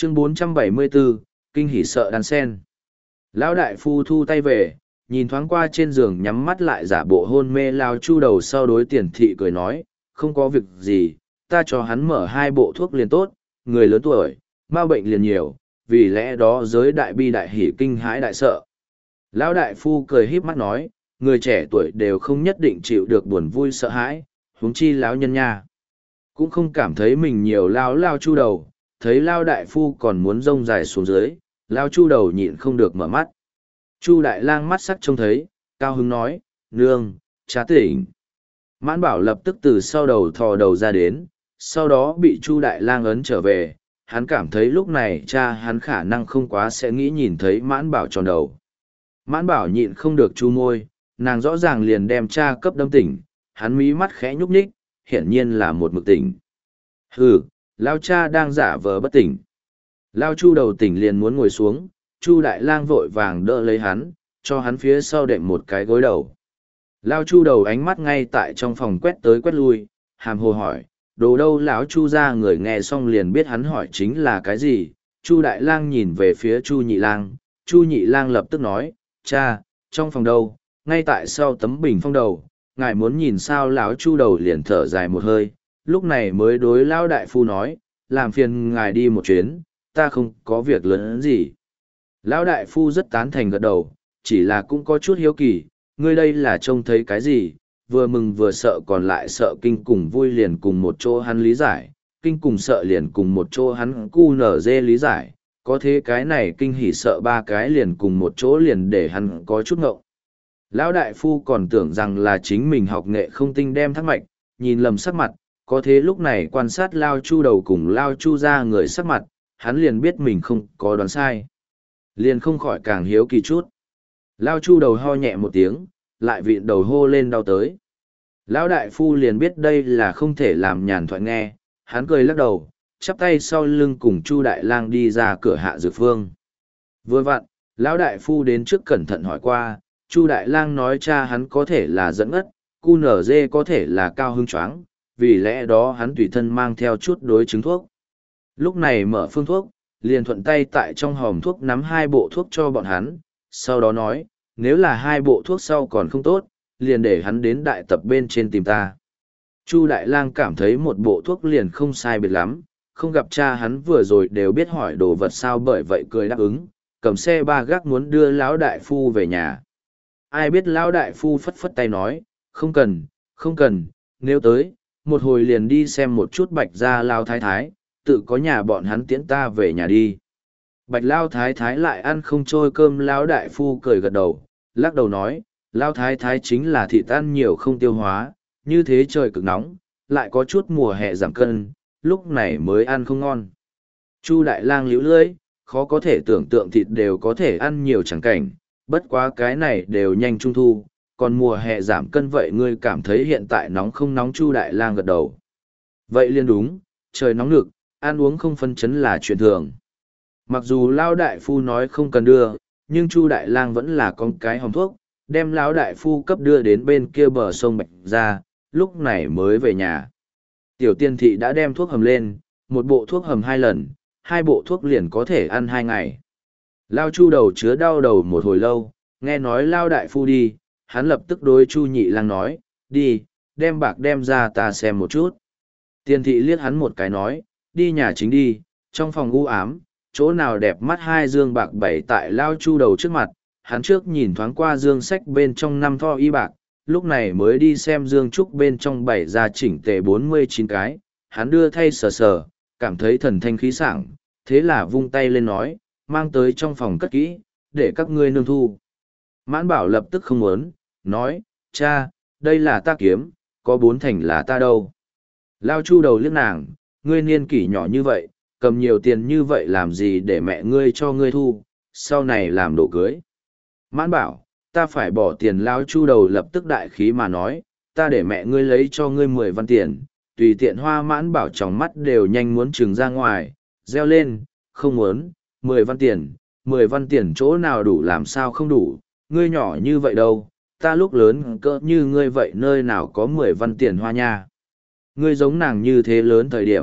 Chương 474, kinh hỉ sợ đan sen. Lão đại phu thu tay về, nhìn thoáng qua trên giường nhắm mắt lại giả bộ hôn mê lao chu đầu sau đối tiền thị cười nói, không có việc gì, ta cho hắn mở 2 bộ thuốc liền tốt, người lớn tuổi, ma bệnh liền nhiều, vì lẽ đó giới đại bi đại hỉ kinh hãi đại sợ. Lão đại phu cười híp mắt nói, người trẻ tuổi đều không nhất định chịu được buồn vui sợ hãi, huống chi lão nhân nha. Cũng không cảm thấy mình nhiều lao chu đầu, thấy lao đại phu còn muốn rông dài xuống dưới, lao chu đầu nhịn không được mở mắt. Chu đại lang mắt sắc trông thấy, cao hứng nói, nương, cha tỉnh. Mãn bảo lập tức từ sau đầu thò đầu ra đến, sau đó bị Chu đại lang ấn trở về. Hắn cảm thấy lúc này cha hắn khả năng không quá sẽ nghĩ nhìn thấy mãn bảo tròn đầu. Mãn bảo nhịn không được chu môi, nàng rõ ràng liền đem cha cấp đâm tỉnh, hắn mí mắt khẽ nhúc nhích, hiển nhiên là một mực tỉnh. Hừ, lao cha đang giả vờ bất tỉnh. Lao chu đầu tỉnh liền muốn ngồi xuống, Chu đại lang vội vàng đỡ lấy hắn, cho hắn phía sau đệm một cái gối đầu. Lao chu đầu ánh mắt ngay tại trong phòng quét tới quét lui, hàm hồ hỏi, đồ đâu lão Chu ra người nghe xong liền biết hắn hỏi chính là cái gì. Chu đại lang nhìn về phía Chu nhị lang, Chu nhị lang lập tức nói, cha, trong phòng đâu, ngay tại sau tấm bình phong đầu, ngài muốn nhìn sao. Lão Chu đầu liền thở dài một hơi, lúc này mới đối lão đại phu nói, làm phiền ngài đi một chuyến, ta không có việc lớn gì. Lão đại phu rất tán thành gật đầu, chỉ là cũng có chút hiếu kỳ, ngươi đây là trông thấy cái gì, vừa mừng vừa sợ còn lại sợ kinh cùng vui liền cùng một chỗ hắn lý giải, kinh cùng sợ liền cùng một chỗ hắn cu nở dê lý giải, có thế cái này kinh hỉ sợ 3 cái liền cùng một chỗ liền để hắn có chút ngộng. Lão đại phu còn tưởng rằng là chính mình học nghệ không tinh đem thắc mạch, nhìn lầm sắc mặt, có thế lúc này quan sát Lao Chu đầu cùng Lao Chu ra người sắc mặt, hắn liền biết mình không có đoán sai. Liền không khỏi càng hiếu kỳ chút. Lao Chu đầu ho nhẹ một tiếng, lại vịn đầu hô lên đau tới. Lão đại phu liền biết đây là không thể làm nhàn thoại nghe, hắn cười lắc đầu, chắp tay sau lưng cùng Chu đại lang đi ra cửa hạ dược phương. Vừa vặn, lão đại phu đến trước cẩn thận hỏi qua, Chu đại lang nói cha hắn có thể là dẫn ất, cu nở dê có thể là cao hưng choáng, vì lẽ đó hắn tùy thân mang theo chút đối chứng thuốc. Lúc này mở phương thuốc, liền thuận tay tại trong hòm thuốc nắm 2 bộ thuốc cho bọn hắn, sau đó nói, nếu là 2 bộ thuốc sau còn không tốt, liền để hắn đến đại tập bên trên tìm ta. Chu đại lang cảm thấy một bộ thuốc liền không sai biệt lắm, không gặp cha hắn vừa rồi đều biết hỏi đồ vật sao, bởi vậy cười đáp ứng, cầm xe ba gác muốn đưa lão đại phu về nhà. Ai biết lão đại phu phất phất tay nói, không cần, không cần, nếu tới, một hồi liền đi xem một chút Bạch gia lao thái thái, tự có nhà bọn hắn tiễn ta về nhà đi. Bạch lao thái thái lại ăn không trôi cơm. Lão đại phu cười gật đầu, lắc đầu nói, lao thái thái chính là thịt ăn nhiều không tiêu hóa, như thế trời cực nóng, lại có chút mùa hè giảm cân, lúc này mới ăn không ngon. Chu đại lang liễu lưỡi, khó có thể tưởng tượng thịt đều có thể ăn nhiều chẳng cảnh, bất quá cái này đều nhanh trung thu, còn mùa hè giảm cân vậy ngươi cảm thấy hiện tại nóng không nóng? Chu đại lang gật đầu. Vậy liên đúng, trời nóng nực, ăn uống không phân chấn là chuyện thường. Mặc dù lao đại phu nói không cần đưa, nhưng Chu đại lang vẫn là con cái hòm thuốc, đem lão đại phu cấp đưa đến bên kia bờ sông Bạch ra, lúc này mới về nhà. Tiểu tiên thị đã đem thuốc hầm lên, một bộ thuốc hầm 2 lần, 2 bộ thuốc liền có thể ăn 2 ngày. Lao Chu đầu chứa đau đầu một hồi lâu, nghe nói lao đại phu đi, hắn lập tức đối Chu nhị lang nói, đi, đem bạc đem ra ta xem một chút. Tiên thị liếc hắn một cái nói, đi nhà chính đi, trong phòng u ám, chỗ nào đẹp mắt 2 dương bạc bày tại Lao Chu đầu trước mặt, hắn trước nhìn thoáng qua dương sách bên trong 5 tho y bạc, lúc này mới đi xem dương trúc bên trong bày ra chỉnh tề 49 cái, hắn đưa thay sờ sờ, cảm thấy thần thanh khí sảng, thế là vung tay lên nói, mang tới trong phòng cất kỹ, để các ngươi nương thu. Mãn bảo lập tức không muốn, nói, cha, đây là ta kiếm, có 4 thành là ta đâu. Lao Chu đầu liếc nàng, ngươi niên kỷ nhỏ như vậy, cầm nhiều tiền như vậy làm gì để mẹ ngươi cho ngươi thu, sau này làm đồ cưới. Mãn bảo, ta phải bỏ tiền. Lao Chu đầu lập tức đại khí mà nói, ta để mẹ ngươi lấy cho ngươi 10 văn tiền, tùy tiện hoa. Mãn bảo trong mắt đều nhanh muốn trừng ra ngoài, reo lên, không muốn, 10 văn tiền, 10 văn tiền chỗ nào đủ, làm sao không đủ, ngươi nhỏ như vậy đâu, ta lúc lớn cỡ như ngươi vậy nơi nào có 10 văn tiền hoa nha. Ngươi giống nàng như thế lớn thời điểm,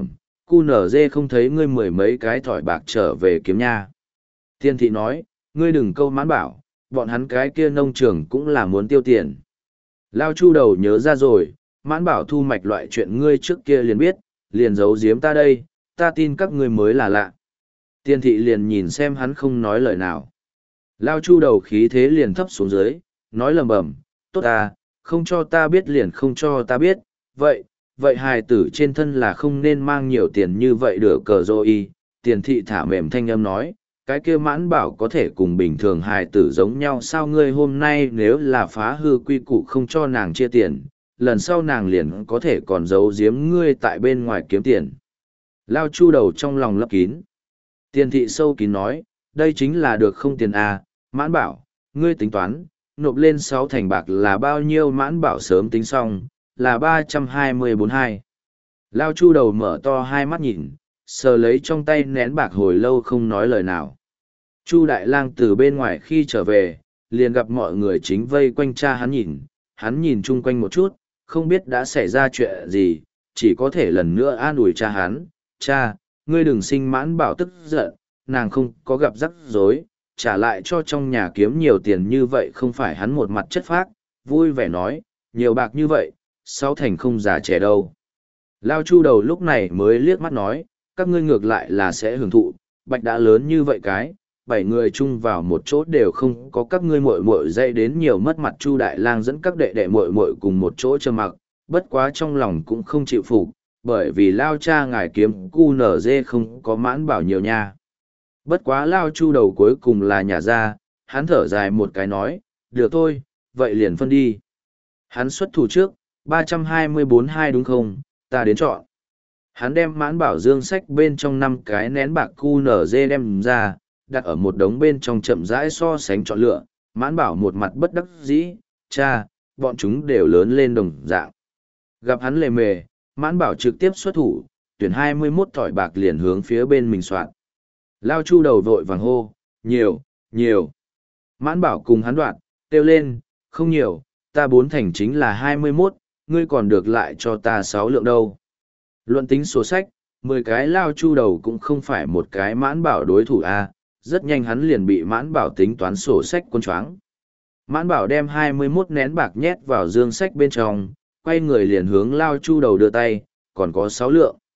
cu nở dê không thấy ngươi mười mấy cái thỏi bạc trở về kiếm nha. Tiền thị nói, ngươi đừng câu mãn bảo, bọn hắn cái kia nông trường cũng là muốn tiêu tiền. Lao Chu đầu nhớ ra rồi, mãn bảo thu mạch loại chuyện ngươi trước kia liền biết, liền giấu giếm ta đây, ta tin các ngươi mới là lạ. Tiền thị liền nhìn xem hắn không nói lời nào. Lao Chu đầu khí thế liền thấp xuống dưới, nói lầm bầm, tốt à, không cho ta biết liền không cho ta biết, vậy hài tử trên thân là không nên mang nhiều tiền như vậy được cờ rồi. Tiền thị thả mềm thanh âm nói, cái kia mãn bảo có thể cùng bình thường hài tử giống nhau sao ngươi hôm nay nếu là phá hư quy củ không cho nàng chia tiền, lần sau nàng liền có thể còn giấu giếm ngươi tại bên ngoài kiếm tiền. Lao Chu đầu trong lòng lấp kín. Tiền thị sâu kín nói, đây chính là được không tiền à, mãn bảo, ngươi tính toán, nộp lên 6 thành bạc là bao nhiêu mãn bảo sớm tính xong, là 324 hai. Lao Chu đầu mở to hai mắt nhìn, sờ lấy trong tay nén bạc hồi lâu không nói lời nào. Chu Đại Lang từ bên ngoài khi trở về, liền gặp mọi người chính vây quanh cha hắn nhìn chung quanh một chút, không biết đã xảy ra chuyện gì, chỉ có thể lần nữa an ủi cha hắn, cha, ngươi đừng sinh mãn bảo tức giận, nàng không có gặp rắc rối, trả lại cho trong nhà kiếm nhiều tiền như vậy không phải hắn một mặt chất phác, vui vẻ nói, nhiều bạc như vậy, 6 thành không già trẻ đâu. Lao Chu đầu lúc này mới liếc mắt nói, các ngươi ngược lại là sẽ hưởng thụ, bạch đã lớn như vậy cái, 7 người chung vào một chỗ đều không có các ngươi muội muội dây đến nhiều mất mặt. Chu Đại Lang dẫn các đệ đệ muội muội cùng một chỗ trơ mặc, bất quá trong lòng cũng không chịu phục, bởi vì Lao cha ngài kiếm cu nở dê không có mãn bảo nhiều nha. Bất quá Lao Chu đầu cuối cùng là nhà ra, hắn thở dài một cái nói, được thôi, vậy liền phân đi. Hắn xuất thủ trước, 324 hai đúng không, ta đến chọn. Hắn đem mãn bảo dương sách bên trong 5 cái nén bạc cu nở dê đem ra, đặt ở một đống bên trong chậm rãi so sánh chọn lựa, mãn bảo một mặt bất đắc dĩ, cha, bọn chúng đều lớn lên đồng dạng. Gặp hắn lề mề, mãn bảo trực tiếp xuất thủ, tuyển 21 thỏi bạc liền hướng phía bên mình soạn. Lao Chu đầu vội vàng hô, nhiều. Mãn bảo cùng hắn đoạn, kêu lên, không nhiều, ta 4 thành chính là 21, ngươi còn được lại cho ta 6 lượng đâu. Luận tính sổ sách, 10 cái Lao Chu đầu cũng không phải một cái mãn bảo đối thủ a. Rất nhanh hắn liền bị mãn bảo tính toán sổ sách quân choáng. Mãn bảo đem 21 nén bạc nhét vào dương sách bên trong, quay người liền hướng Lao Chu đầu đưa tay, còn có 6 lượng.